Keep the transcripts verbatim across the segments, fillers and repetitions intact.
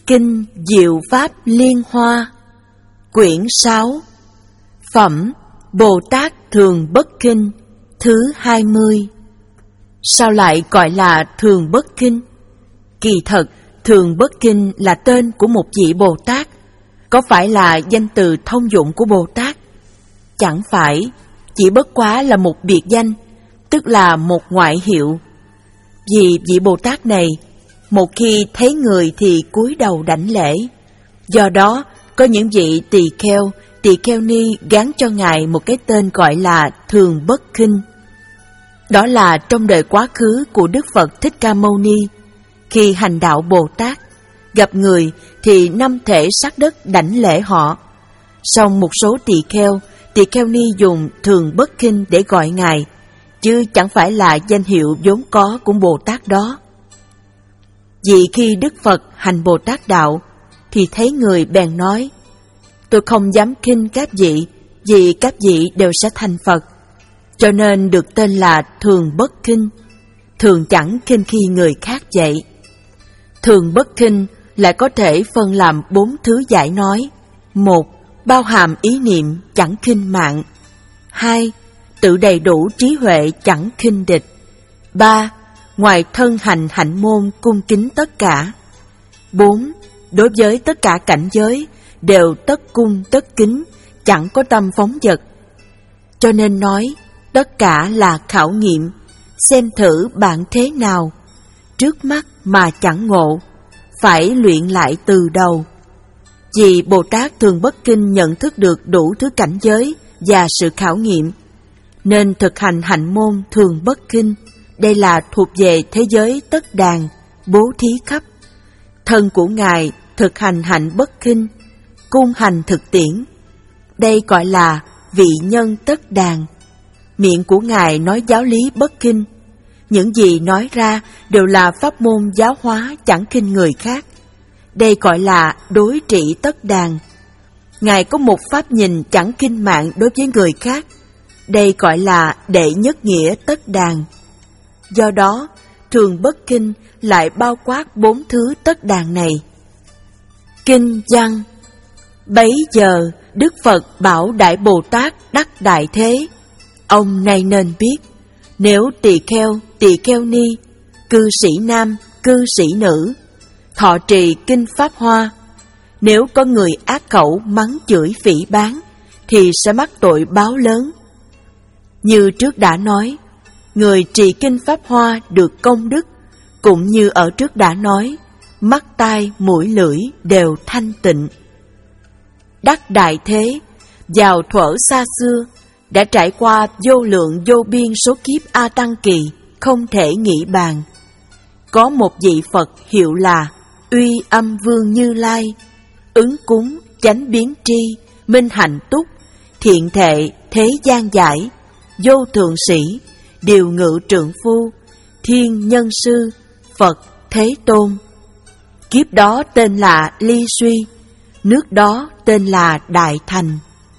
Kinh Diệu Pháp Liên Hoa, quyển sáu, phẩm Bồ Tát Thường Bất Kinh, thứ hai mươi. Sao lại gọi là Thường Bất Kinh? Kỳ thật, Thường Bất Kinh là tên của một vị Bồ Tát, có phải là danh từ thông dụng của Bồ Tát? Chẳng phải, chỉ bất quá là một biệt danh, tức là một ngoại hiệu. Vì vị Bồ Tát này, một khi thấy người thì cúi đầu đảnh lễ. Do đó, có những vị tỳ kheo, tỳ kheo ni gán cho Ngài một cái tên gọi là Thường Bất Kinh. Đó là trong đời quá khứ của Đức Phật Thích Ca Mâu Ni, khi hành đạo Bồ Tát, gặp người thì năm thể sát đất đảnh lễ họ. Song một số tỳ kheo, tỳ kheo ni dùng Thường Bất Kinh để gọi Ngài, chứ chẳng phải là danh hiệu vốn có của Bồ Tát đó. Vì khi Đức Phật hành Bồ Tát đạo, thì thấy người bèn nói: tôi không dám khinh các vị, vì các vị đều sẽ thành Phật, cho nên được tên là Thường Bất Khinh, thường chẳng khinh khi người khác vậy. Thường Bất Khinh lại có thể phân làm bốn thứ giải nói. Một, bao hàm ý niệm chẳng khinh mạng. Hai, tự đầy đủ trí huệ chẳng khinh địch. Ba, ngoài thân hành hạnh môn cung kính tất cả. Bốn, đối với tất cả cảnh giới đều tất cung tất kính, chẳng có tâm phóng dật. Cho nên nói, tất cả là khảo nghiệm, xem thử bạn thế nào. Trước mắt mà chẳng ngộ, phải luyện lại từ đầu. Vì Bồ Tát Thường Bất Kinh nhận thức được đủ thứ cảnh giới và sự khảo nghiệm, nên thực hành hạnh môn Thường Bất Kinh. Đây là thuộc về thế giới tất đàn, bố thí khắp. Thân của Ngài thực hành hạnh bất khinh, cung hành thực tiễn. Đây gọi là vị nhân tất đàn. Miệng của Ngài nói giáo lý bất khinh. Những gì nói ra đều là pháp môn giáo hóa chẳng khinh người khác. Đây gọi là đối trị tất đàn. Ngài có một pháp nhìn chẳng khinh mạng đối với người khác. Đây gọi là đệ nhất nghĩa tất đàn. Do đó, Thường Bất Kinh lại bao quát bốn thứ tất đàn này. Kinh văn. Bấy giờ, Đức Phật bảo Đại Bồ Tát đắc đại thế: ông này nên biết, nếu tỳ kheo, tỳ kheo ni, cư sĩ nam, cư sĩ nữ, thọ trì kinh Pháp Hoa, nếu có người ác khẩu mắng chửi phỉ báng, thì sẽ mắc tội báo lớn. Như trước đã nói, người trì kinh Pháp Hoa được công đức, cũng như ở trước đã nói, mắt tai mũi lưỡi đều thanh tịnh. Đắc đại thế, vào thuở xa xưa, đã trải qua vô lượng vô biên số kiếp A Tăng Kỳ, không thể nghĩ bàn. Có một vị Phật hiệu là Uy Âm Vương Như Lai, ứng cúng, chánh biến tri, minh hạnh túc, thiện thệ, thế gian giải, vô thượng sĩ, điều ngự trượng phu, thiên nhân sư, Phật Thế Tôn. Kiếp đó tên là Ly Suy, nước đó tên là Đại Thành.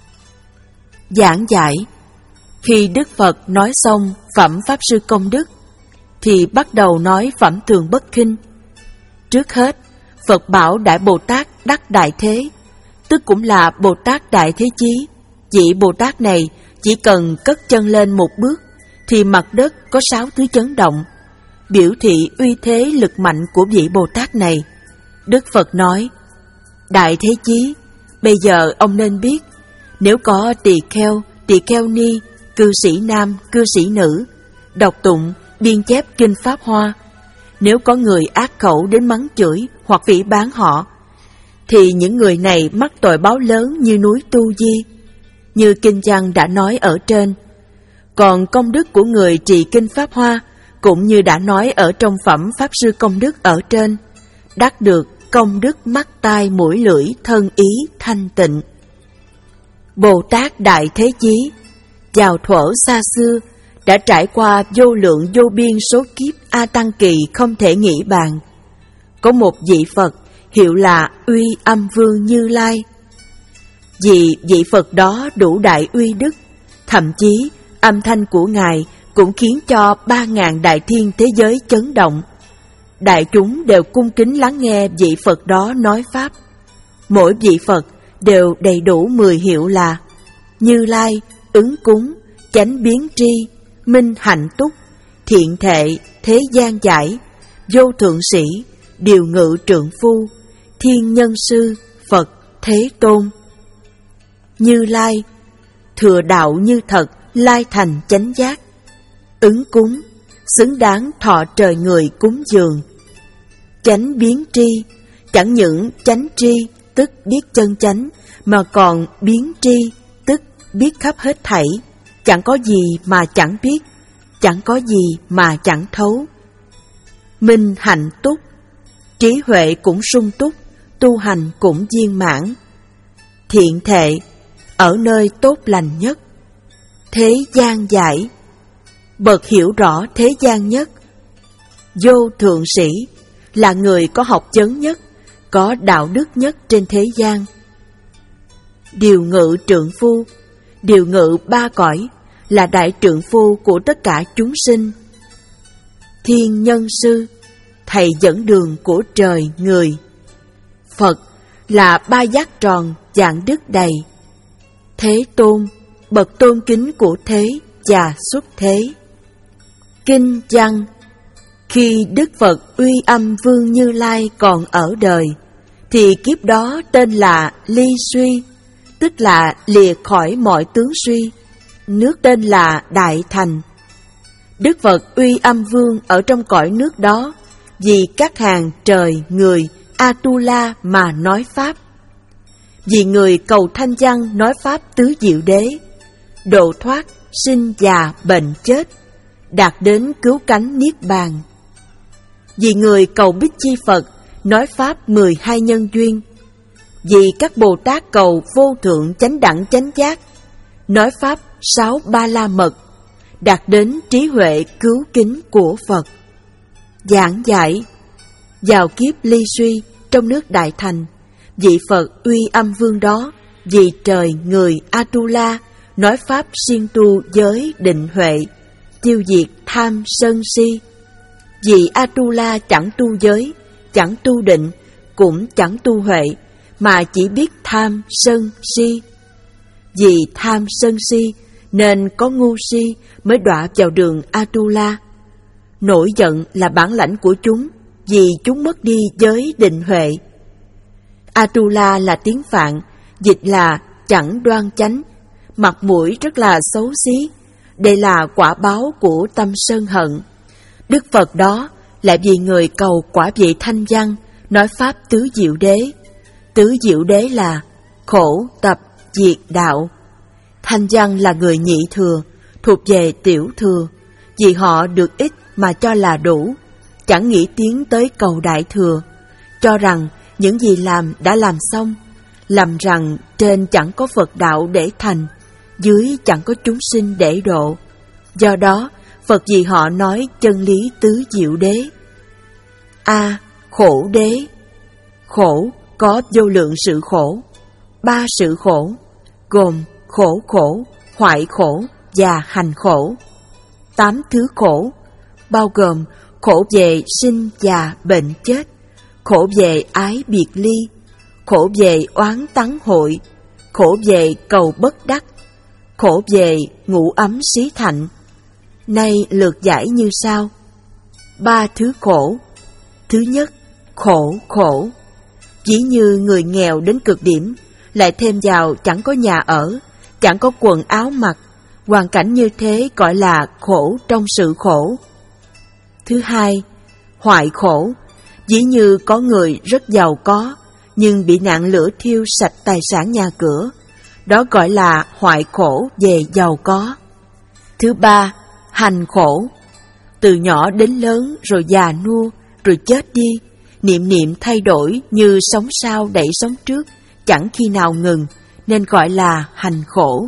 Giảng giải. Khi Đức Phật nói xong phẩm Pháp Sư Công Đức, thì bắt đầu nói phẩm Thường Bất Khinh. Trước hết, Phật bảo Đại Bồ Tát đắc đại thế, tức cũng là Bồ Tát Đại Thế Chí. Vị Bồ Tát này chỉ cần cất chân lên một bước, thì mặt đất có sáu thứ chấn động, biểu thị uy thế lực mạnh của vị Bồ Tát này. Đức Phật nói: Đại Thế Chí, bây giờ ông nên biết, nếu có tỳ kheo, tỳ kheo ni, cư sĩ nam, cư sĩ nữ, đọc tụng, biên chép kinh Pháp Hoa, nếu có người ác khẩu đến mắng chửi hoặc phỉ báng họ, thì những người này mắc tội báo lớn như núi Tu Di, như kinh văn đã nói ở trên. Còn công đức của người trì kinh Pháp Hoa, cũng như đã nói ở trong phẩm Pháp Sư Công Đức ở trên, đắc được công đức mắt tai mũi lưỡi thân ý thanh tịnh. Bồ Tát Đại Thế Chí, vào thuở xa xưa, đã trải qua vô lượng vô biên số kiếp A Tăng Kỳ không thể nghĩ bàn. Có một vị Phật hiệu là Uy Âm Vương Như Lai. Vì vị Phật đó đủ đại uy đức, thậm chí âm thanh của Ngài cũng khiến cho ba ngàn đại thiên thế giới chấn động. đại chúng đều cung kính lắng nghe vị Phật đó nói Pháp. Mỗi vị Phật đều đầy đủ mười hiệu là Như Lai, Ứng Cúng, Chánh Biến Tri, Minh Hạnh Túc, Thiện Thệ, Thế Gian Giải, Vô Thượng Sĩ, Điều Ngự Trượng Phu, Thiên Nhân Sư, Phật, Thế Tôn. Như Lai, thừa đạo như thật, lai thành chánh giác. Ứng Cúng, xứng đáng thọ trời người cúng dường. Chánh Biến Tri, chẳng những chánh tri, tức biết chân chánh, mà còn biến tri, tức biết khắp hết thảy, chẳng có gì mà chẳng biết, chẳng có gì mà chẳng thấu. Minh Hạnh Túc, trí huệ cũng sung túc, tu hành cũng viên mãn. Thiện Thệ, ở nơi tốt lành nhất. Thế Gian Giải, bậc hiểu rõ thế gian nhất. Vô Thượng Sĩ, là người có học vấn nhất, có đạo đức nhất trên thế gian. Điều Ngự Trượng Phu, điều ngự ba cõi, là đại trượng phu của tất cả chúng sinh. Thiên Nhân Sư, thầy dẫn đường của trời người. Phật, là ba giác tròn dạng đức đầy. Thế Tôn, bậc tôn kính của thế và xuất thế. Kinh văn, khi Đức Phật Uy Âm Vương Như Lai còn ở đời, thì kiếp đó tên là Ly Suy, tức là lìa khỏi mọi tướng suy, nước tên là Đại Thành. Đức Phật Uy Âm Vương ở trong cõi nước đó, vì các hàng trời, người, Atula mà nói Pháp. Vì người cầu thanh văn nói Pháp tứ diệu đế, độ thoát, sinh già, bệnh chết, đạt đến cứu cánh Niết Bàn. Vì người cầu Bích Chi Phật nói Pháp mười hai nhân duyên. Vì các Bồ Tát cầu vô thượng chánh đẳng chánh giác, nói Pháp sáu ba la mật, đạt đến trí huệ cứu kính của Phật. Giảng giải, vào kiếp Ly Suy trong nước Đại Thành, vị Phật Uy Âm Vương đó vì trời người Atula nói Pháp siêng tu giới định huệ, tiêu diệt tham sân si. Vì Atula chẳng tu giới, chẳng tu định, cũng chẳng tu huệ, mà chỉ biết tham sân si. Vì tham sân si nên có ngu si mới đọa vào đường Atula. Nổi giận là bản lãnh của chúng, vì chúng mất đi giới định huệ. Atula là tiếng Phạn, dịch là chẳng đoan chánh, mặt mũi rất là xấu xí. Đây là quả báo của tâm sân hận. Đức Phật đó lại vì người cầu quả vị thanh văn, nói Pháp tứ diệu đế. Tứ diệu đế là khổ, tập, diệt, đạo. Thanh văn là người nhị thừa, thuộc về tiểu thừa, vì họ được ít mà cho là đủ, chẳng nghĩ tiến tới cầu đại thừa, cho rằng những gì làm đã làm xong, lầm rằng trên chẳng có Phật đạo để thành, dưới chẳng có chúng sinh để độ. Do đó, Phật vì họ nói chân lý tứ diệu đế. A. Khổ đế. Khổ có vô lượng sự khổ. Ba sự khổ, gồm khổ khổ, hoại khổ và hành khổ. Tám thứ khổ, bao gồm khổ về sinh già bệnh chết, khổ về ái biệt ly, khổ về oán tắng hội, khổ về cầu bất đắc, khổ về ngủ ấm xí thạnh. Nay lược giải như sau. Ba thứ khổ. Thứ nhất, khổ khổ. Chỉ như người nghèo đến cực điểm, lại thêm vào chẳng có nhà ở, chẳng có quần áo mặc, hoàn cảnh như thế gọi là khổ trong sự khổ. Thứ hai, hoại khổ. Dĩ như có người rất giàu có, nhưng bị nạn lửa thiêu sạch tài sản nhà cửa, đó gọi là hoại khổ về giàu có. Thứ ba, hành khổ. Từ nhỏ đến lớn rồi già nua, rồi chết đi, niệm niệm thay đổi như sóng sau đẩy sóng trước, chẳng khi nào ngừng, nên gọi là hành khổ.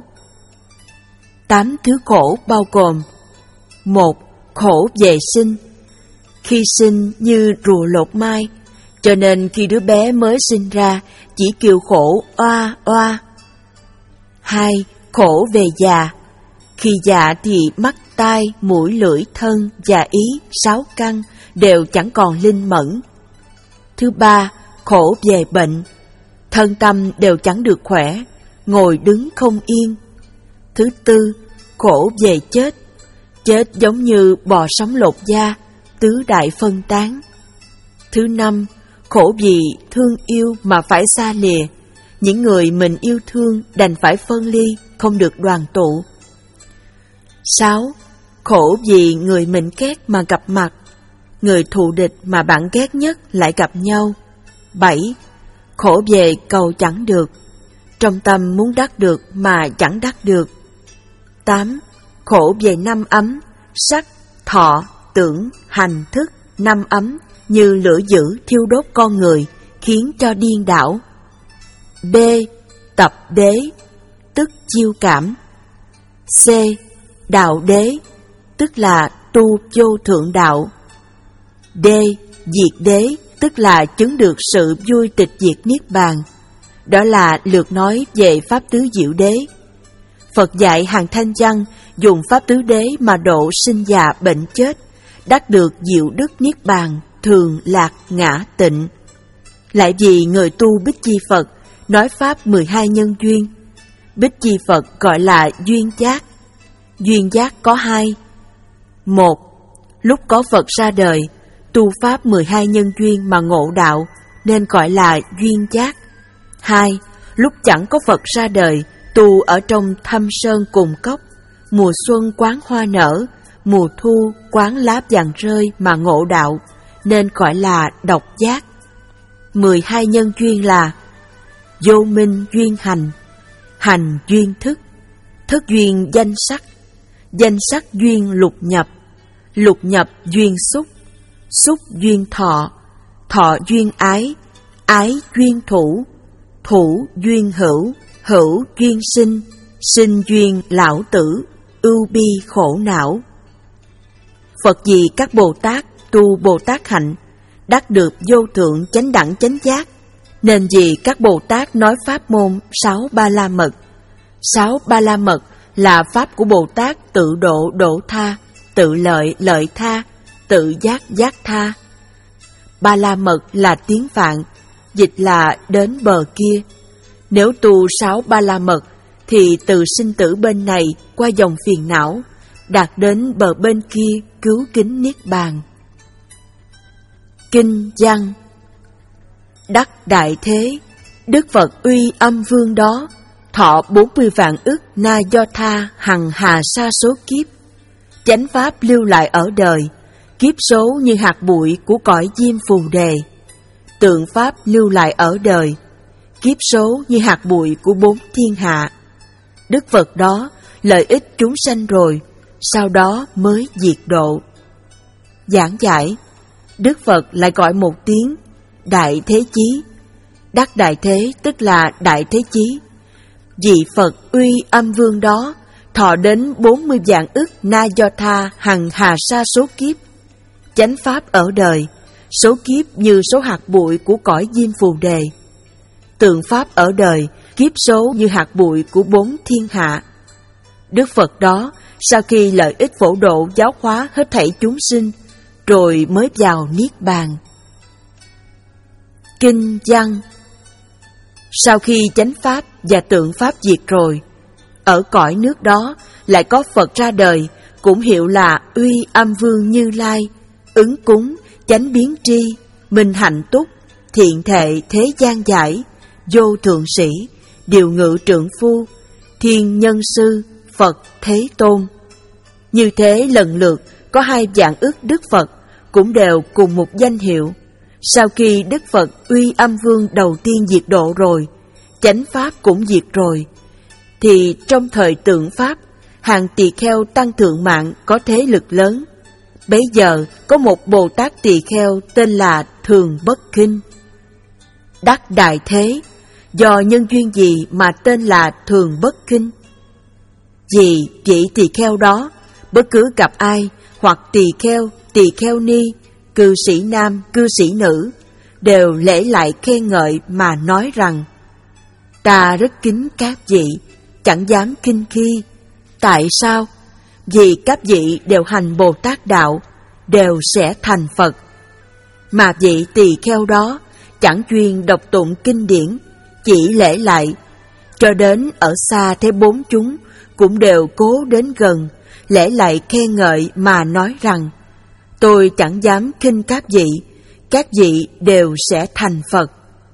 Tám thứ khổ bao gồm: một, khổ về sinh. Khi sinh như rùa lột mai, cho nên khi đứa bé mới sinh ra chỉ kêu khổ oa oa. Hai, khổ về già. Khi già thì mắt, tai, mũi, lưỡi, thân và ý sáu căn đều chẳng còn linh mẫn. Thứ ba, khổ về bệnh, thân tâm đều chẳng được khỏe, ngồi đứng không yên. Thứ tư, khổ về chết, chết giống như bò sống lột da, tứ đại phân tán. Thứ năm, khổ vì thương yêu mà phải xa lìa, những người mình yêu thương đành phải phân ly, không được đoàn tụ. Sáu, khổ vì người mình ghét mà gặp mặt, người thù địch mà bạn ghét nhất lại gặp nhau. Bảy, khổ về cầu chẳng được, trong tâm muốn đắc được mà chẳng đắc được. Tám, khổ về năm ấm, sắc, thọ, tưởng, hành, thức, năm ấm như lửa dữ thiêu đốt con người, khiến cho điên đảo. B. Tập đế, tức chiêu cảm. C. Đạo đế, tức là tu vô thượng đạo. D. Diệt đế, tức là chứng được sự vui tịch diệt niết bàn. Đó là lược nói về Pháp Tứ Diệu Đế. Phật dạy hàng thanh văn dùng Pháp Tứ Đế mà độ sinh già bệnh chết, đắc được diệu đức niết bàn, thường lạc ngã tịnh. Lại vì người tu Bích Chi Phật nói Pháp mười hai nhân duyên. Bích Chi Phật gọi là duyên giác. Duyên giác có hai. Một, lúc có Phật ra đời, tu Pháp mười hai nhân duyên mà ngộ đạo, nên gọi là duyên giác. Hai, lúc chẳng có Phật ra đời, tu ở trong thâm sơn cùng cốc, mùa xuân quán hoa nở, mùa thu quán lá vàng rơi mà ngộ đạo, nên gọi là độc giác. Mười hai nhân duyên là vô minh duyên hành, hành duyên thức, thức duyên danh sắc, danh sắc duyên lục nhập, lục nhập duyên xúc, xúc duyên thọ, thọ duyên ái, ái duyên thủ, thủ duyên hữu, hữu duyên sinh, sinh duyên lão tử, ưu bi khổ não. Phật vì các Bồ Tát tu Bồ Tát hạnh, đắc được vô thượng chánh đẳng chánh giác, nên vì các Bồ Tát nói pháp môn sáu ba la mật. Sáu ba la mật là pháp của Bồ Tát tự độ độ tha, tự lợi lợi tha, tự giác giác tha. Ba la mật là tiếng Phạn, dịch là đến bờ kia. Nếu tu sáu ba la mật thì từ sinh tử bên này qua dòng phiền não, đạt đến bờ bên kia cứu kính niết bàn. Kinh văn. Đắc đại thế, Đức Phật uy âm vương đó, thọ bốn mươi vạn ức na do tha hằng hà sa số kiếp. Chánh pháp lưu lại ở đời, kiếp số như hạt bụi của cõi diêm phù đề. Tượng pháp lưu lại ở đời, kiếp số như hạt bụi của bốn thiên hạ. Đức Phật đó lợi ích chúng sanh rồi, sau đó mới diệt độ. Giảng giải, Đức Phật lại gọi một tiếng Đại Thế Chí. Đắc đại thế tức là đại thế chí. Vị Phật uy âm vương đó thọ đến bốn mươi vạn ức na do tha hằng hà sa số kiếp. Chánh pháp ở đời, số kiếp như số hạt bụi của cõi diêm phù đề. Tượng pháp ở đời, kiếp số như hạt bụi của bốn thiên hạ. Đức Phật đó sau khi lợi ích phổ độ giáo hóa hết thảy chúng sinh, rồi mới vào niết bàn. Kinh văn. Sau khi chánh pháp và tượng pháp diệt rồi, ở cõi nước đó lại có Phật ra đời, cũng hiệu là uy âm vương Như Lai, ứng cúng, chánh biến tri, minh hạnh túc, thiện thệ thế gian giải, vô thượng sĩ, điều ngự trượng phu, thiên nhân sư, Phật Thế Tôn. Như thế lần lượt có hai vạn ức Đức Phật, cũng đều cùng một danh hiệu. Sau khi Đức Phật uy âm vương đầu tiên diệt độ rồi, chánh pháp cũng diệt rồi, thì trong thời tượng pháp, hàng tỳ kheo tăng thượng mạng có thế lực lớn. Bấy giờ có một Bồ Tát tỳ kheo tên là Thường Bất Kinh. Đắc đại thế, do nhân duyên gì mà tên là Thường Bất Kinh? Vì vị tỳ kheo đó, bất cứ gặp ai, hoặc tỳ kheo, tỳ kheo ni, cư sĩ nam, cư sĩ nữ, đều lễ lại khen ngợi mà nói rằng: ta rất kính các vị, chẳng dám khinh khi. Tại sao? Vì các vị đều hành Bồ Tát đạo, đều sẽ thành Phật. Mà vị tỳ kheo đó chẳng chuyên đọc tụng kinh điển, chỉ lễ lại, cho đến ở xa thế bốn chúng cũng đều cố đến gần, lễ lại khen ngợi mà nói rằng: tôi chẳng dám khinh các vị, các vị đều sẽ thành Phật.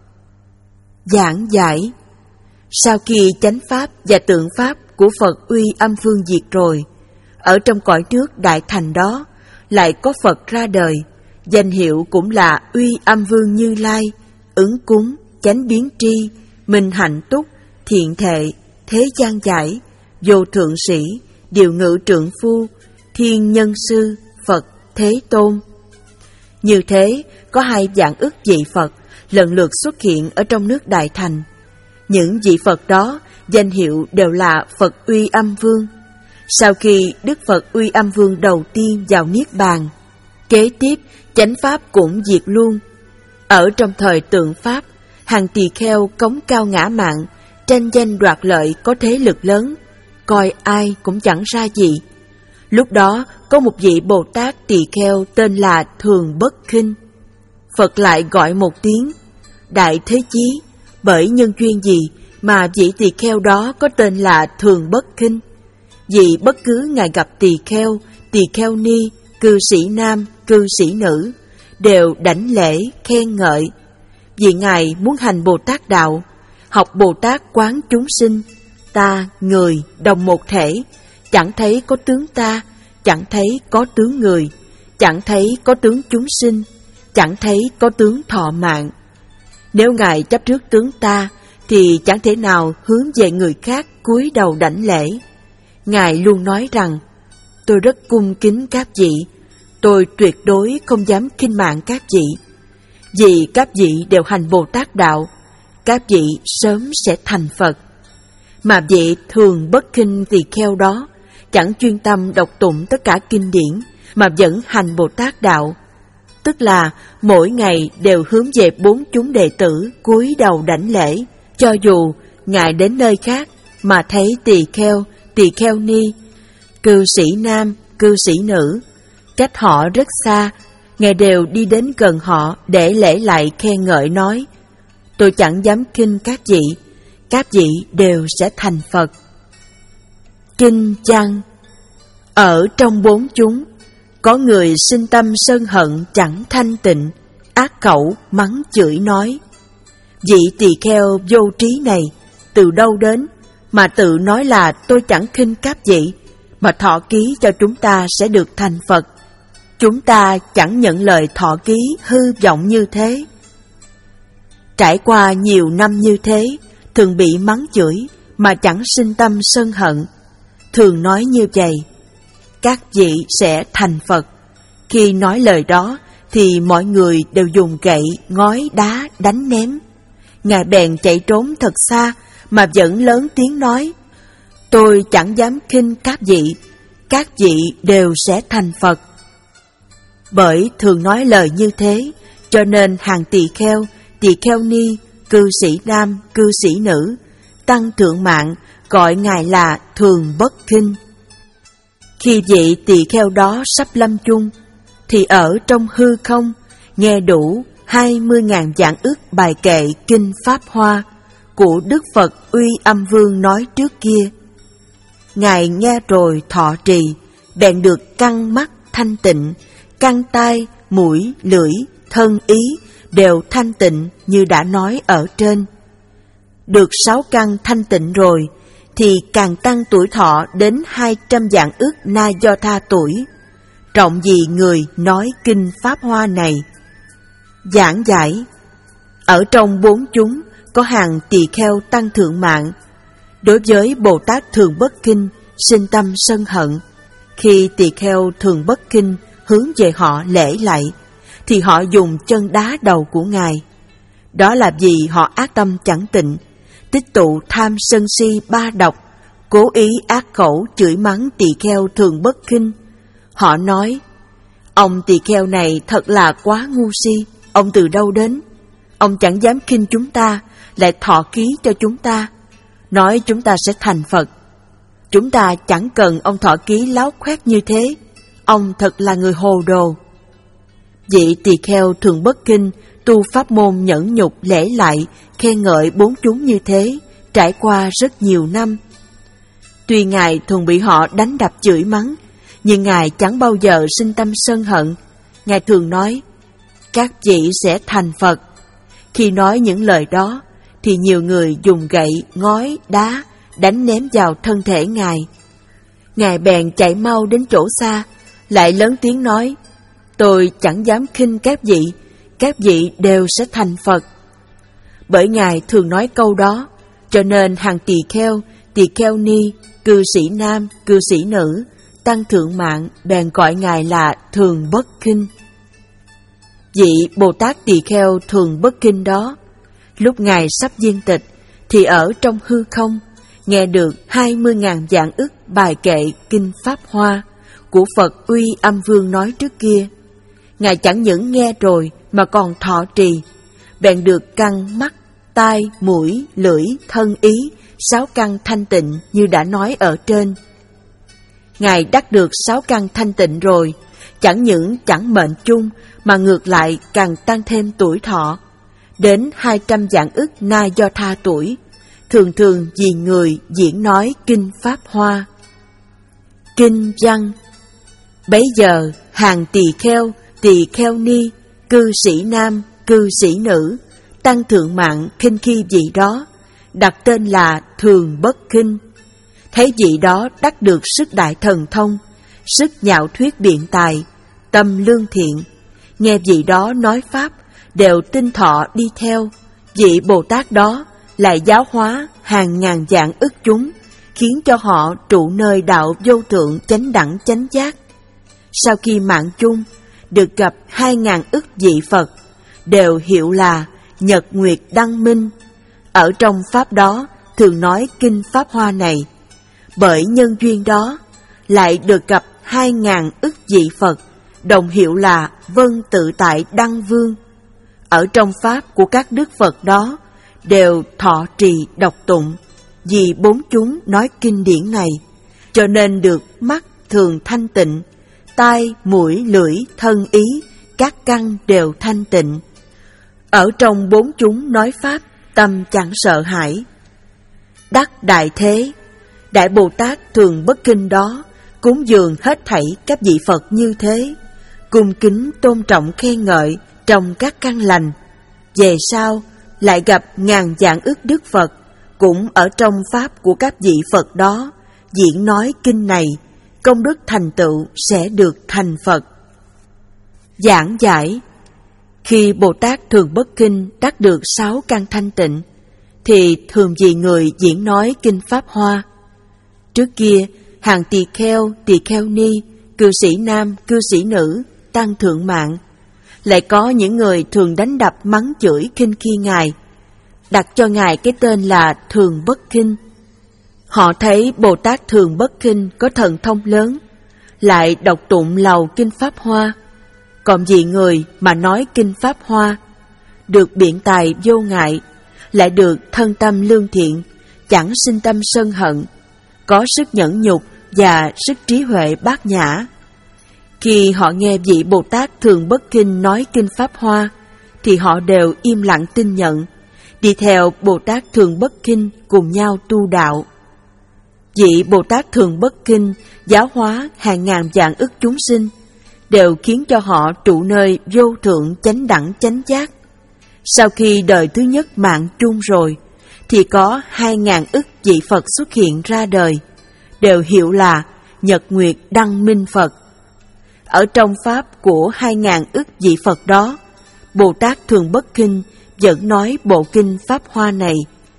Giảng giải: sau khi chánh pháp và tượng pháp của Phật uy âm phương diệt rồi, ở trong cõi nước Đại Thành đó lại có Phật ra đời, danh hiệu cũng là uy âm vương Như Lai, ứng cúng, chánh biến tri, minh hạnh túc, thiện thệ, thế gian giải, vô thượng sĩ, điều ngự trượng phu, thiên nhân sư, Phật Thế Tôn. Như thế, có hai vạn ức vị Phật lần lượt xuất hiện ở trong nước Đại Thành. Những vị Phật đó danh hiệu đều là Phật uy âm vương. Sau khi Đức Phật uy âm vương đầu tiên vào Niết Bàn, kế tiếp chánh pháp cũng diệt luôn. Ở trong thời tượng pháp, hàng tỳ kheo cống cao ngã mạn, tranh danh đoạt lợi, có thế lực lớn, coi ai cũng chẳng ra gì. Lúc đó có một vị Bồ Tát tỳ kheo tên là Thường Bất Khinh. Phật lại gọi một tiếng: Đại Thế Chí, bởi nhân duyên gì mà vị tỳ kheo đó có tên là Thường Bất Khinh? Vì bất cứ ngài gặp tỳ kheo, tỳ kheo ni, cư sĩ nam, cư sĩ nữ, đều đảnh lễ khen ngợi. Vì ngài muốn hành Bồ Tát đạo, học Bồ Tát quán chúng sinh, ta người đồng một thể, chẳng thấy có tướng ta, chẳng thấy có tướng người, chẳng thấy có tướng chúng sinh, chẳng thấy có tướng thọ mạng. Nếu ngài chấp trước tướng ta, thì chẳng thể nào hướng về người khác cúi đầu đảnh lễ. Ngài luôn nói rằng: tôi rất cung kính các vị, tôi tuyệt đối không dám khinh mạng các vị. Vì các vị đều hành Bồ Tát đạo, các vị sớm sẽ thành Phật. Mà vị Thường Bất Khinh tỳ kheo đó chẳng chuyên tâm đọc tụng tất cả kinh điển, mà vẫn hành Bồ Tát đạo, tức là mỗi ngày đều hướng về bốn chúng đệ tử cúi đầu đảnh lễ. Cho dù ngài đến nơi khác mà thấy tỳ kheo, tỳ kheo ni, cư sĩ nam, cư sĩ nữ, cách họ rất xa, ngài đều đi đến gần họ để lễ lại khen ngợi, nói: tôi chẳng dám khinh các vị, các vị đều sẽ thành Phật. Kinh văn: ở trong bốn chúng, có người sinh tâm sân hận chẳng thanh tịnh, ác khẩu mắng chửi nói: vị tỳ kheo vô trí này, từ đâu đến mà tự nói là tôi chẳng khinh các vị, mà thọ ký cho chúng ta sẽ được thành Phật. Chúng ta chẳng nhận lời thọ ký hư vọng như thế. Trải qua nhiều năm như thế, thường bị mắng chửi mà chẳng sinh tâm sân hận, thường nói như vậy: các vị sẽ thành Phật. Khi nói lời đó thì mọi người đều dùng gậy, ngói, đá đánh ném. Ngài bèn chạy trốn thật xa mà vẫn lớn tiếng nói: tôi chẳng dám khinh các vị, các vị đều sẽ thành Phật. Bởi thường nói lời như thế, cho nên hàng tỳ kheo, tỳ kheo ni, cư sĩ nam, cư sĩ nữ, tăng thượng mạng gọi ngài là Thường Bất Khinh. Khi vị tỳ kheo đó sắp lâm chung, thì ở trong hư không nghe đủ hai mươi ngàn vạn ức bài kệ kinh Pháp Hoa của Đức Phật uy âm vương nói trước kia. Ngài nghe rồi thọ trì, bèn được căn mắt thanh tịnh, căn tai, mũi, lưỡi, thân ý đều thanh tịnh như đã nói ở trên. Được sáu căn thanh tịnh rồi, thì càng tăng tuổi thọ đến hai trăm vạn ức na do tha tuổi. Trọng gì người nói kinh Pháp Hoa này. Giảng giải: ở trong bốn chúng có hàng tỳ kheo tăng thượng mạng. Đối với Bồ Tát Thường Bất Khinh sinh tâm sân hận, khi tỳ kheo Thường Bất Khinh hướng về họ lễ lạy, thì họ dùng chân đá đầu của ngài. Đó là vì họ ác tâm chẳng tịnh, tích tụ tham sân si ba độc, cố ý ác khẩu chửi mắng tỳ kheo Thường Bất Khinh. Họ nói: ông tỳ kheo này thật là quá ngu si, ông từ đâu đến? Ông chẳng dám khinh chúng ta, lại thọ ký cho chúng ta, nói chúng ta sẽ thành Phật. Chúng ta chẳng cần ông thọ ký láo khoét như thế, ông thật là người hồ đồ. Vị tỳ kheo thường bất kinh, tu pháp môn nhẫn nhục lễ lại, khen ngợi bốn chúng như thế, trải qua rất nhiều năm. Tuy Ngài thường bị họ đánh đập chửi mắng, nhưng Ngài chẳng bao giờ sinh tâm sân hận. Ngài thường nói, các vị sẽ thành Phật. Khi nói những lời đó, thì nhiều người dùng gậy, ngói, đá, đánh ném vào thân thể Ngài. Ngài bèn chạy mau đến chỗ xa, lại lớn tiếng nói, tôi chẳng dám khinh các vị, các vị đều sẽ thành Phật. Bởi Ngài thường nói câu đó, cho nên hàng tỳ kheo, tỳ kheo ni, cư sĩ nam, cư sĩ nữ, tăng thượng mạng bèn gọi Ngài là thường bất khinh. Vị Bồ Tát tỳ kheo thường bất khinh đó, lúc Ngài sắp viên tịch, thì ở trong hư không, nghe được hai mươi ngàn vạn ức bài kệ kinh Pháp Hoa của Phật Uy Âm Vương nói trước kia. Ngài chẳng những nghe rồi mà còn thọ trì, bèn được căn mắt, tai, mũi, lưỡi, thân ý, sáu căn thanh tịnh như đã nói ở trên. Ngài đắc được sáu căn thanh tịnh rồi, chẳng những chẳng mệnh chung mà ngược lại càng tăng thêm tuổi thọ, đến hai trăm vạn ức na do tha tuổi, thường thường vì người diễn nói kinh Pháp Hoa. Kinh văn. Bấy giờ hàng tỳ kheo, tỳ kheo ni, cư sĩ nam, cư sĩ nữ, tăng thượng mạng khinh khi vị đó, đặt tên là thường bất khinh. Thấy vị đó đắc được sức đại thần thông, sức nhạo thuyết biện tài, tâm lương thiện, nghe vị đó nói pháp, đều tinh thọ đi theo. Vị Bồ Tát đó lại giáo hóa hàng ngàn vạn ức chúng, khiến cho họ trụ nơi đạo vô thượng chánh đẳng chánh giác. Sau khi mạng chung, được gặp hai ngàn ức vị Phật, đều hiệu là Nhật Nguyệt Đăng Minh. Ở trong pháp đó thường nói kinh Pháp Hoa này. Bởi nhân duyên đó, lại được gặp hai ngàn ức vị Phật, đồng hiệu là Vân Tự Tại Đăng Vương. Ở trong pháp của các đức Phật đó, đều thọ trì đọc tụng, vì bốn chúng nói kinh điển này, cho nên được mắt thường thanh tịnh, tai, mũi, lưỡi, thân ý, các căn đều thanh tịnh. Ở trong bốn chúng nói pháp, tâm chẳng sợ hãi. Đắc đại thế, Đại Bồ Tát thường bất khinh đó, cúng dường hết thảy các vị Phật như thế, cung kính tôn trọng khen ngợi trong các căn lành. Về sau, lại gặp ngàn vạn ức đức Phật, cũng ở trong pháp của các vị Phật đó, diễn nói kinh này, công đức thành tựu sẽ được thành Phật. Giảng giải. Khi Bồ Tát thường bất khinh đắc được sáu căn thanh tịnh, thì thường vì người diễn nói kinh Pháp Hoa. Trước kia, hàng tỳ kheo, tỳ kheo ni, cư sĩ nam, cư sĩ nữ, tăng thượng mạng, lại có những người thường đánh đập mắng chửi khinh khi Ngài, đặt cho Ngài cái tên là thường bất khinh. Họ thấy Bồ Tát thường bất khinh có thần thông lớn, lại đọc tụng lầu kinh Pháp Hoa. Còn vì người mà nói kinh Pháp Hoa, được biện tài vô ngại, lại được thân tâm lương thiện, chẳng sinh tâm sân hận, có sức nhẫn nhục và sức trí huệ bát nhã. Khi họ nghe vị Bồ Tát thường bất khinh nói kinh Pháp Hoa, thì họ đều im lặng tin nhận, đi theo Bồ Tát thường bất khinh cùng nhau tu đạo. Vị Bồ Tát thường bất khinh giáo hóa hàng ngàn vạn ức chúng sinh, đều khiến cho họ trụ nơi vô thượng chánh đẳng chánh giác. Sau khi đời thứ nhất mạng chung rồi, thì có hai ngàn ức vị Phật xuất hiện ra đời, đều hiệu là Nhật Nguyệt Đăng Minh Phật. Ở trong pháp của hai ngàn ức vị Phật đó, Bồ Tát thường bất khinh vẫn nói bộ kinh Pháp Hoa này.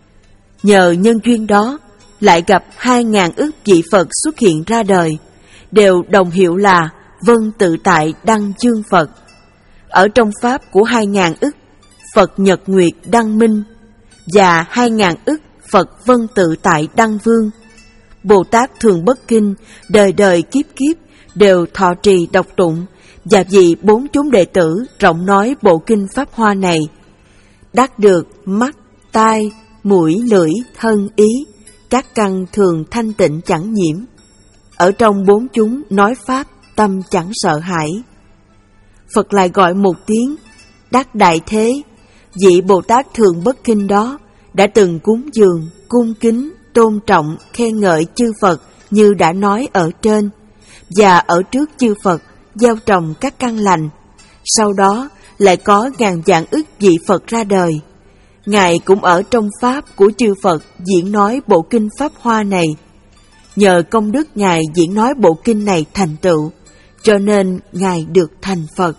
Nhờ nhân duyên đó, lại gặp hai ngàn ức vị Phật xuất hiện ra đời, đều đồng hiệu là Vân Tự Tại Đăng Dương Phật. Ở trong pháp của hai ngàn ức Phật Nhật Nguyệt Đăng Minh và hai ngàn ức Phật Vân Tự Tại Đăng Vương, Bồ Tát thường bất khinh đời đời kiếp kiếp đều thọ trì đọc tụng, và vì bốn chúng đệ tử rộng nói bộ kinh Pháp Hoa này, đắc được mắt, tai, mũi, lưỡi, thân ý, các căn thường thanh tịnh chẳng nhiễm. Ở trong bốn chúng nói pháp, tâm chẳng sợ hãi. Phật lại gọi một tiếng, đắc đại thế. Vị Bồ Tát Thường Bất Kinh đó đã từng cúng dường, cung kính, tôn trọng, khen ngợi chư Phật như đã nói ở trên, và ở trước chư Phật gieo trồng các căn lành. Sau đó lại có ngàn vạn ức vị Phật ra đời. Ngài cũng ở trong Pháp của chư Phật diễn nói bộ kinh Pháp Hoa này. Nhờ công đức Ngài diễn nói bộ kinh này thành tựu, cho nên Ngài được thành Phật.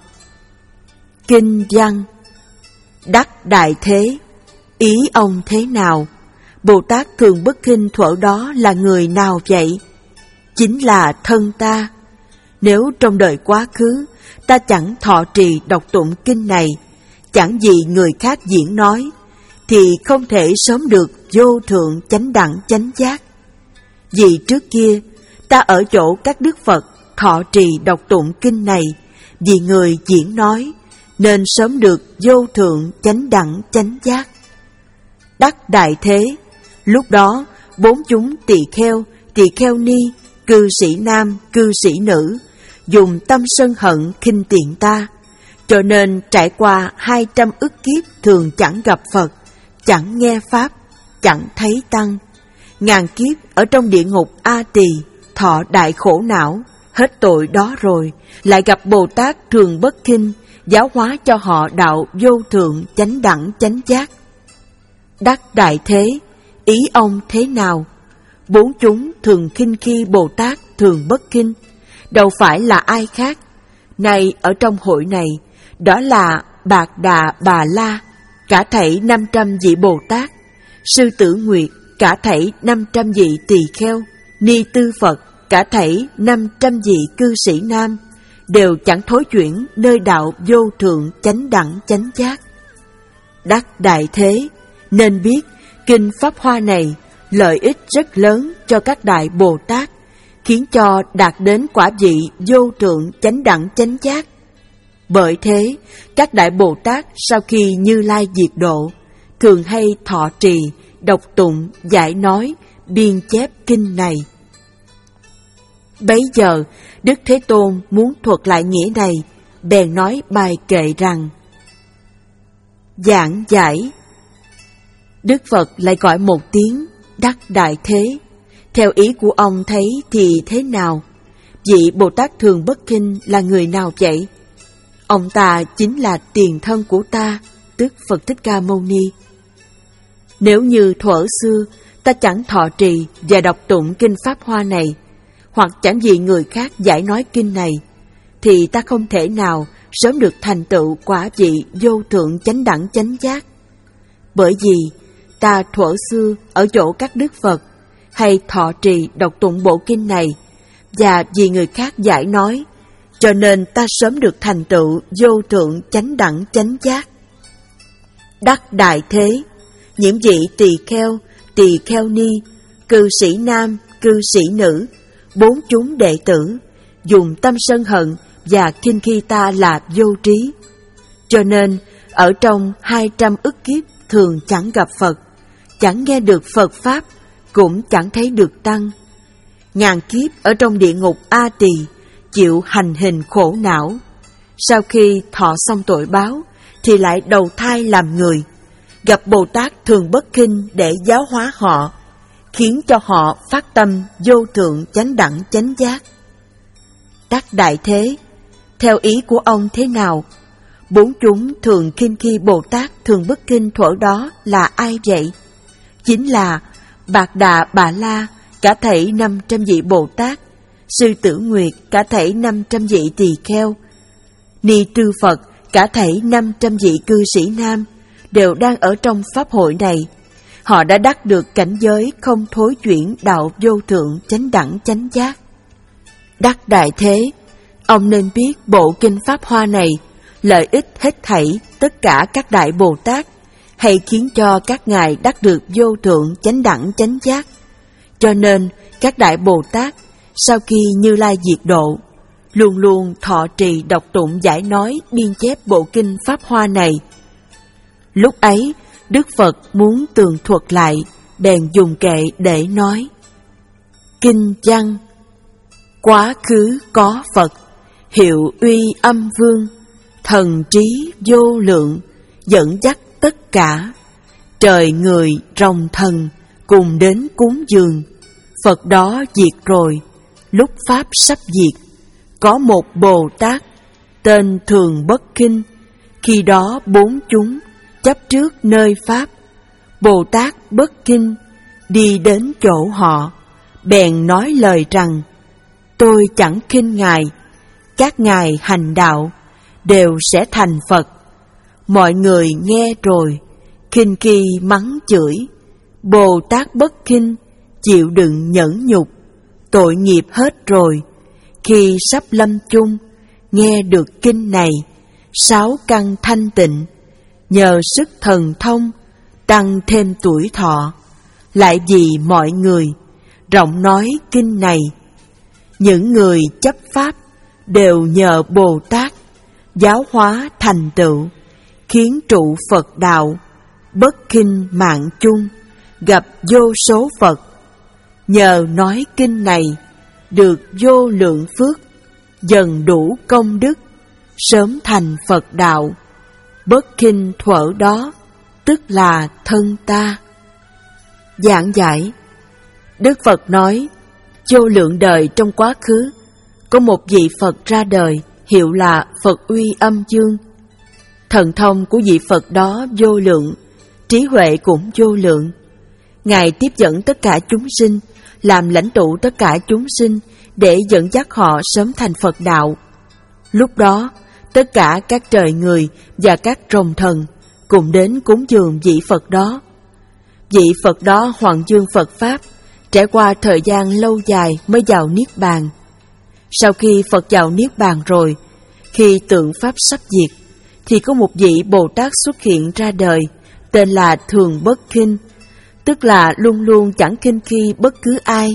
Kinh văn: đắc đại thế, ý ông thế nào? Bồ Tát Thường Bất Kinh thuở đó là người nào vậy? Chính là thân ta. Nếu trong đời quá khứ ta chẳng thọ trì đọc tụng kinh này, chẳng vì người khác diễn nói, thì không thể sớm được vô thượng chánh đẳng chánh giác. Vì trước kia ta ở chỗ các đức Phật thọ trì đọc tụng kinh này, vì người diễn nói nên sớm được vô thượng chánh đẳng chánh giác. Đắc đại thế, lúc đó bốn chúng tỳ kheo, tỳ kheo ni, cư sĩ nam, cư sĩ nữ dùng tâm sân hận khinh tiện ta, cho nên trải qua hai trăm ức kiếp thường chẳng gặp Phật, chẳng nghe Pháp, chẳng thấy Tăng. Ngàn kiếp ở trong địa ngục A Tỳ, thọ đại khổ não. Hết tội đó rồi, lại gặp Bồ Tát Thường Bất Kinh, giáo hóa cho họ đạo vô thượng chánh đẳng chánh giác. Đắc đại thế, ý ông thế nào? Bốn chúng thường khinh khi Bồ Tát Thường Bất Kinh, đâu phải là ai khác. Nay ở trong hội này, đó là Bạc Đà Bà La, cả thảy năm trăm vị Bồ Tát, Sư Tử Nguyệt, cả thảy năm trăm vị tỳ kheo, Ni Tư Phật, cả thảy năm trăm vị cư sĩ nam, đều chẳng thối chuyển nơi đạo vô thượng chánh đẳng chánh giác. Đắc đại thế, nên biết kinh Pháp Hoa này lợi ích rất lớn cho các đại Bồ Tát, khiến cho đạt đến quả vị vô thượng chánh đẳng chánh giác. Bởi thế, các đại Bồ Tát sau khi Như Lai diệt độ, thường hay thọ trì, đọc tụng, giải nói, biên chép kinh này. Bấy giờ, Đức Thế Tôn muốn thuật lại nghĩa này, bèn nói bài kệ rằng: giảng giải. Đức Phật lại gọi một tiếng đắc đại thế. Theo ý của ông thấy thì thế nào? Vị Bồ Tát Thường Bất Kinh là người nào vậy? Ông ta chính là tiền thân của ta, tức Phật Thích Ca Mâu Ni. Nếu như thuở xưa ta chẳng thọ trì và đọc tụng kinh Pháp Hoa này, hoặc chẳng vì người khác giải nói kinh này, thì ta không thể nào sớm được thành tựu quả vị vô thượng chánh đẳng chánh giác. Bởi vì ta thuở xưa ở chỗ các đức Phật hay thọ trì đọc tụng bộ kinh này, và vì người khác giải nói, cho nên ta sớm được thành tựu vô thượng chánh đẳng chánh giác. Đắc đại thế, những vị tỳ kheo, tỳ kheo ni, cư sĩ nam, cư sĩ nữ, bốn chúng đệ tử dùng tâm sân hận và khinh khi ta là vô trí, cho nên ở trong hai trăm ức kiếp thường chẳng gặp Phật, chẳng nghe được Phật Pháp, cũng chẳng thấy được Tăng. Ngàn kiếp ở trong địa ngục A Tỳ chịu hành hình khổ não. Sau khi thọ xong tội báo thì lại đầu thai làm người, gặp Bồ Tát Thường Bất Kinh để giáo hóa họ, khiến cho họ phát tâm vô thượng chánh đẳng chánh giác. Đắc đại thế, theo ý của ông thế nào? Bốn chúng thường khinh khi Bồ Tát Thường Bất Kinh thuở đó là ai vậy? Chính là Bạc Đà Bà La, cả thảy năm trăm vị Bồ Tát, Sư Tử Nguyệt, cả thảy năm trăm vị tỳ kheo, Ni Tư Phật, cả thảy năm trăm vị cư sĩ nam, đều đang ở trong pháp hội này. Họ đã đắc được cảnh giới không thối chuyển đạo vô thượng chánh đẳng chánh giác. Đắc đại thế, ông nên biết bộ kinh Pháp Hoa này lợi ích hết thảy tất cả các đại Bồ Tát, hay khiến cho các ngài đắc được vô thượng chánh đẳng chánh giác. Cho nên các đại Bồ Tát sau khi Như Lai diệt độ, luôn luôn thọ trì đọc tụng giải nói biên chép bộ kinh Pháp Hoa này. Lúc ấy Đức Phật muốn tường thuật lại, bèn dùng kệ để nói: kinh văn: quá khứ có Phật, hiệu uy âm vương, thần trí vô lượng dẫn dắt tất cả, trời người rồng thần cùng đến cúng dường. Phật đó diệt rồi, lúc Pháp sắp diệt, có một Bồ Tát tên Thường Bất Khinh. Khi đó bốn chúng chấp trước nơi Pháp. Bồ Tát Bất Khinh đi đến chỗ họ, bèn nói lời rằng: tôi chẳng khinh ngài, các ngài hành đạo đều sẽ thành Phật. Mọi người nghe rồi, khinh khi mắng chửi. Bồ Tát Bất Khinh chịu đựng nhẫn nhục, tội nghiệp hết rồi. Khi sắp lâm chung, nghe được kinh này, sáu căn thanh tịnh, nhờ sức thần thông tăng thêm tuổi thọ. Lại vì mọi người rộng nói kinh này, những người chấp pháp đều nhờ Bồ Tát giáo hóa thành tựu, khiến trụ Phật đạo. Bất khinh mạng chung, gặp vô số Phật. Nhờ nói kinh này, được vô lượng phước, dần đủ công đức, sớm thành Phật đạo. Bất khinh thuở đó, tức là thân ta. Giảng giải. Đức Phật nói, vô lượng đời trong quá khứ, có một vị Phật ra đời, hiệu là Phật Uy Âm Dương. Thần thông của vị Phật đó vô lượng, trí huệ cũng vô lượng. Ngài tiếp dẫn tất cả chúng sinh, làm lãnh tụ tất cả chúng sinh, để dẫn dắt họ sớm thành Phật đạo. Lúc đó, tất cả các trời người và các rồng thần cùng đến cúng dường vị Phật đó. Vị Phật đó hoằng dương Phật Pháp, trải qua thời gian lâu dài mới vào Niết Bàn. Sau khi Phật vào Niết Bàn rồi, khi tượng Pháp sắp diệt, thì có một vị Bồ Tát xuất hiện ra đời, tên là Thường Bất Khinh, tức là luôn luôn chẳng khinh khi bất cứ ai.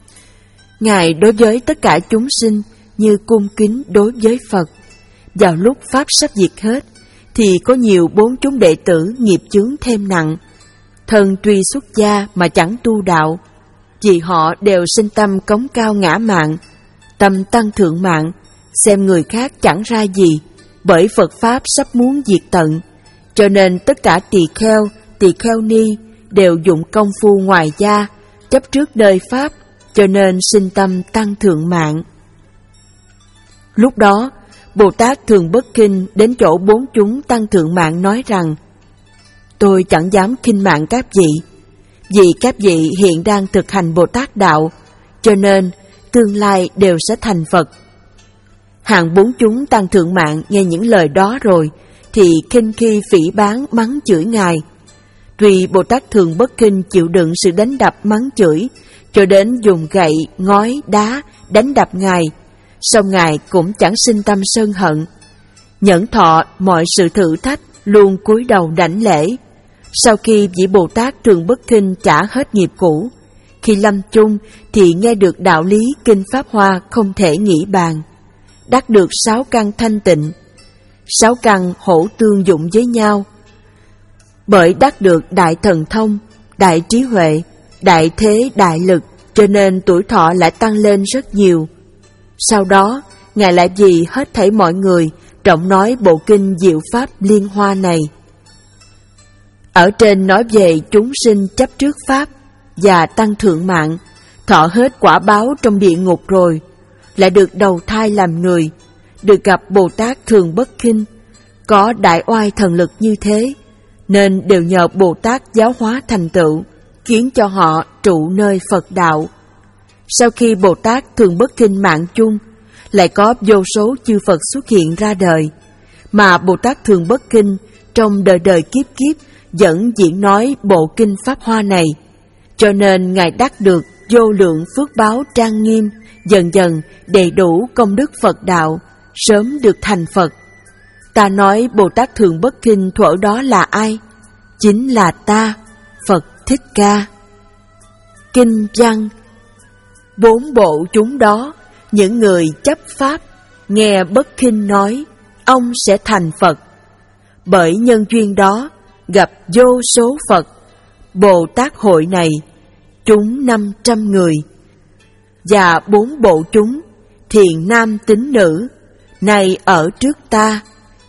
Ngài đối với tất cả chúng sinh như cung kính đối với Phật. Vào lúc Pháp sắp diệt hết, thì có nhiều bốn chúng đệ tử nghiệp chướng thêm nặng, thân tuy xuất gia mà chẳng tu đạo, vì họ đều sinh tâm cống cao ngã mạn, tâm tăng thượng mạng, xem người khác chẳng ra gì, bởi Phật Pháp sắp muốn diệt tận, cho nên tất cả tỳ kheo, tỳ kheo ni đều dụng công phu ngoài gia, chấp trước nơi Pháp, cho nên sinh tâm tăng thượng mạng. Lúc đó, Bồ Tát Thường Bất Khinh đến chỗ bốn chúng tăng thượng mạng nói rằng: tôi chẳng dám khinh mạng các vị, vì các vị hiện đang thực hành Bồ Tát đạo, cho nên tương lai đều sẽ thành Phật. Hạng bốn chúng tăng thượng mạng nghe những lời đó rồi, thì khinh khi phỉ báng mắng chửi Ngài. Tuy Bồ Tát Thường Bất Khinh chịu đựng sự đánh đập mắng chửi, cho đến dùng gậy, ngói, đá đánh đập Ngài, song Ngài cũng chẳng sinh tâm sân hận. Nhẫn thọ mọi sự thử thách, luôn cúi đầu đảnh lễ. Sau khi vị Bồ Tát Thường Bất Khinh trả hết nghiệp cũ, khi lâm chung thì nghe được đạo lý kinh Pháp Hoa không thể nghĩ bàn, đắc được sáu căn thanh tịnh. Sáu căn hỗ tương dụng với nhau, bởi đắc được đại thần thông, đại trí huệ, đại thế đại lực, cho nên tuổi thọ lại tăng lên rất nhiều. Sau đó, Ngài lại vì hết thảy mọi người trọng nói bộ kinh Diệu Pháp Liên Hoa này. Ở trên nói về chúng sinh chấp trước Pháp và tăng thượng mạng, thọ hết quả báo trong địa ngục rồi, lại được đầu thai làm người, được gặp Bồ Tát Thường Bất Khinh, có đại oai thần lực như thế, nên đều nhờ Bồ Tát giáo hóa thành tựu, khiến cho họ trụ nơi Phật đạo. Sau khi Bồ Tát Thường Bất Khinh mạng chung, lại có vô số chư Phật xuất hiện ra đời, mà Bồ Tát Thường Bất Khinh trong đời đời kiếp kiếp vẫn diễn nói bộ kinh Pháp Hoa này, cho nên Ngài đắc được vô lượng phước báo trang nghiêm, dần dần đầy đủ công đức Phật đạo, sớm được thành Phật. Ta nói Bồ Tát Thường Bất Khinh thuở đó là ai? Chính là ta, Phật Thích Ca. Kinh văn: bốn bộ chúng đó, những người chấp Pháp, nghe Bất Khinh nói, ông sẽ thành Phật. Bởi nhân duyên đó, gặp vô số Phật. Bồ Tát hội này, chúng năm trăm người, và bốn bộ chúng, thiện nam tín nữ, nay ở trước ta,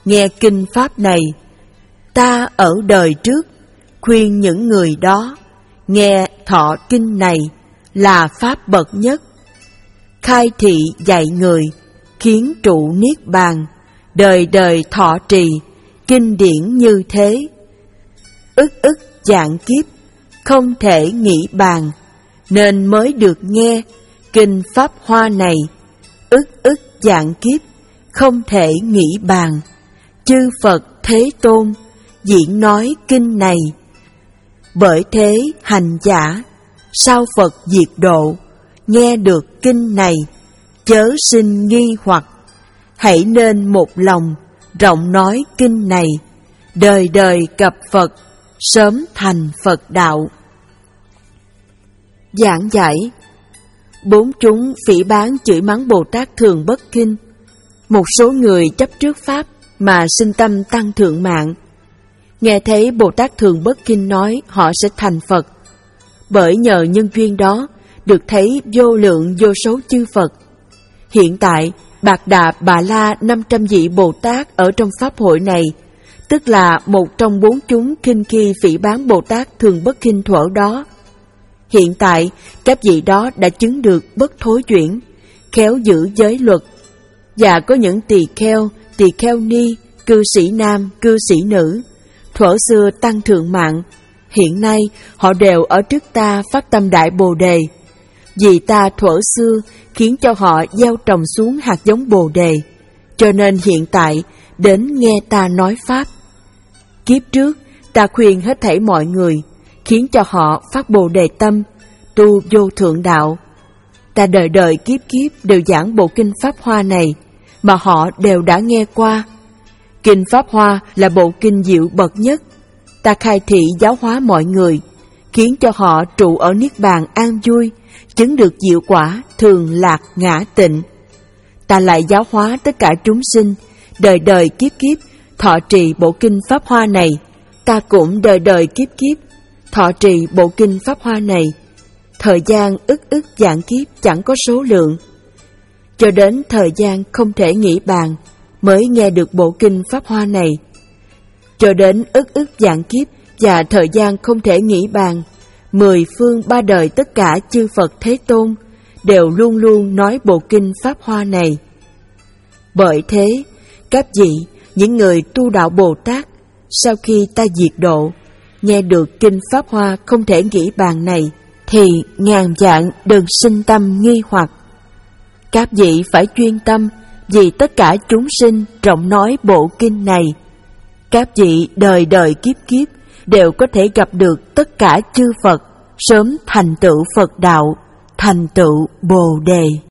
nghe kinh pháp này. Ta ở đời trước khuyên những người đó nghe thọ kinh này là pháp bậc nhất, khai thị dạy người, khiến trụ niết bàn, đời đời thọ trì, kinh điển như thế. Ức ức vạn kiếp, không thể nghĩ bàn, nên mới được nghe kinh Pháp Hoa này. Ức ức vạn kiếp, không thể nghĩ bàn, chư Phật Thế Tôn diễn nói kinh này. Bởi thế hành giả, sau Phật diệt độ, nghe được kinh này, chớ sinh nghi hoặc, hãy nên một lòng, rộng nói kinh này, đời đời gặp Phật, sớm thành Phật đạo. Giảng giải. Bốn chúng phỉ báng chửi mắng Bồ Tát Thường Bất Kinh. Một số người chấp trước Pháp mà sinh tâm tăng thượng mạng. Nghe thấy Bồ Tát Thường Bất Kinh nói họ sẽ thành Phật. Bởi nhờ nhân duyên đó, được thấy vô lượng vô số chư Phật. Hiện tại, Bạc Đà Bà La năm trăm vị Bồ Tát ở trong Pháp hội này, tức là một trong bốn chúng khinh khi phỉ báng Bồ Tát Thường Bất Kinh thuở đó. Hiện tại, các vị đó đã chứng được bất thối chuyển, khéo giữ giới luật, và có những tỳ kheo, tỳ kheo ni, cư sĩ nam, cư sĩ nữ, thuở xưa tăng thượng mạng, hiện nay họ đều ở trước ta phát tâm đại Bồ Đề, vì ta thuở xưa khiến cho họ gieo trồng xuống hạt giống Bồ Đề, cho nên hiện tại đến nghe ta nói Pháp. Kiếp trước, ta khuyên hết thảy mọi người, khiến cho họ phát Bồ Đề tâm, tu vô thượng đạo. Ta đời đời kiếp kiếp đều giảng bộ kinh Pháp Hoa này, mà họ đều đã nghe qua. Kinh Pháp Hoa là bộ kinh diệu bậc nhất. Ta khai thị giáo hóa mọi người, khiến cho họ trụ ở niết bàn an vui, chứng được diệu quả thường lạc ngã tịnh. Ta lại giáo hóa tất cả chúng sinh, đời đời kiếp kiếp thọ trì bộ kinh Pháp Hoa này. Ta cũng đời đời kiếp kiếp thọ trì bộ kinh Pháp Hoa này. Thời gian ức ức vạn kiếp chẳng có số lượng, cho đến thời gian không thể nghĩ bàn mới nghe được bộ kinh Pháp Hoa này. Cho đến ức ức vạn kiếp và thời gian không thể nghĩ bàn, mười phương ba đời tất cả chư Phật Thế Tôn đều luôn luôn nói bộ kinh Pháp Hoa này. Bởi thế, các vị, những người tu đạo Bồ Tát, sau khi ta diệt độ, nghe được kinh Pháp Hoa không thể nghĩ bàn này, thì ngàn vạn đừng sinh tâm nghi hoặc. Các vị phải chuyên tâm, vì tất cả chúng sinh rộng nói bộ kinh này. Các vị đời đời kiếp kiếp đều có thể gặp được tất cả chư Phật, sớm thành tựu Phật đạo, thành tựu Bồ Đề.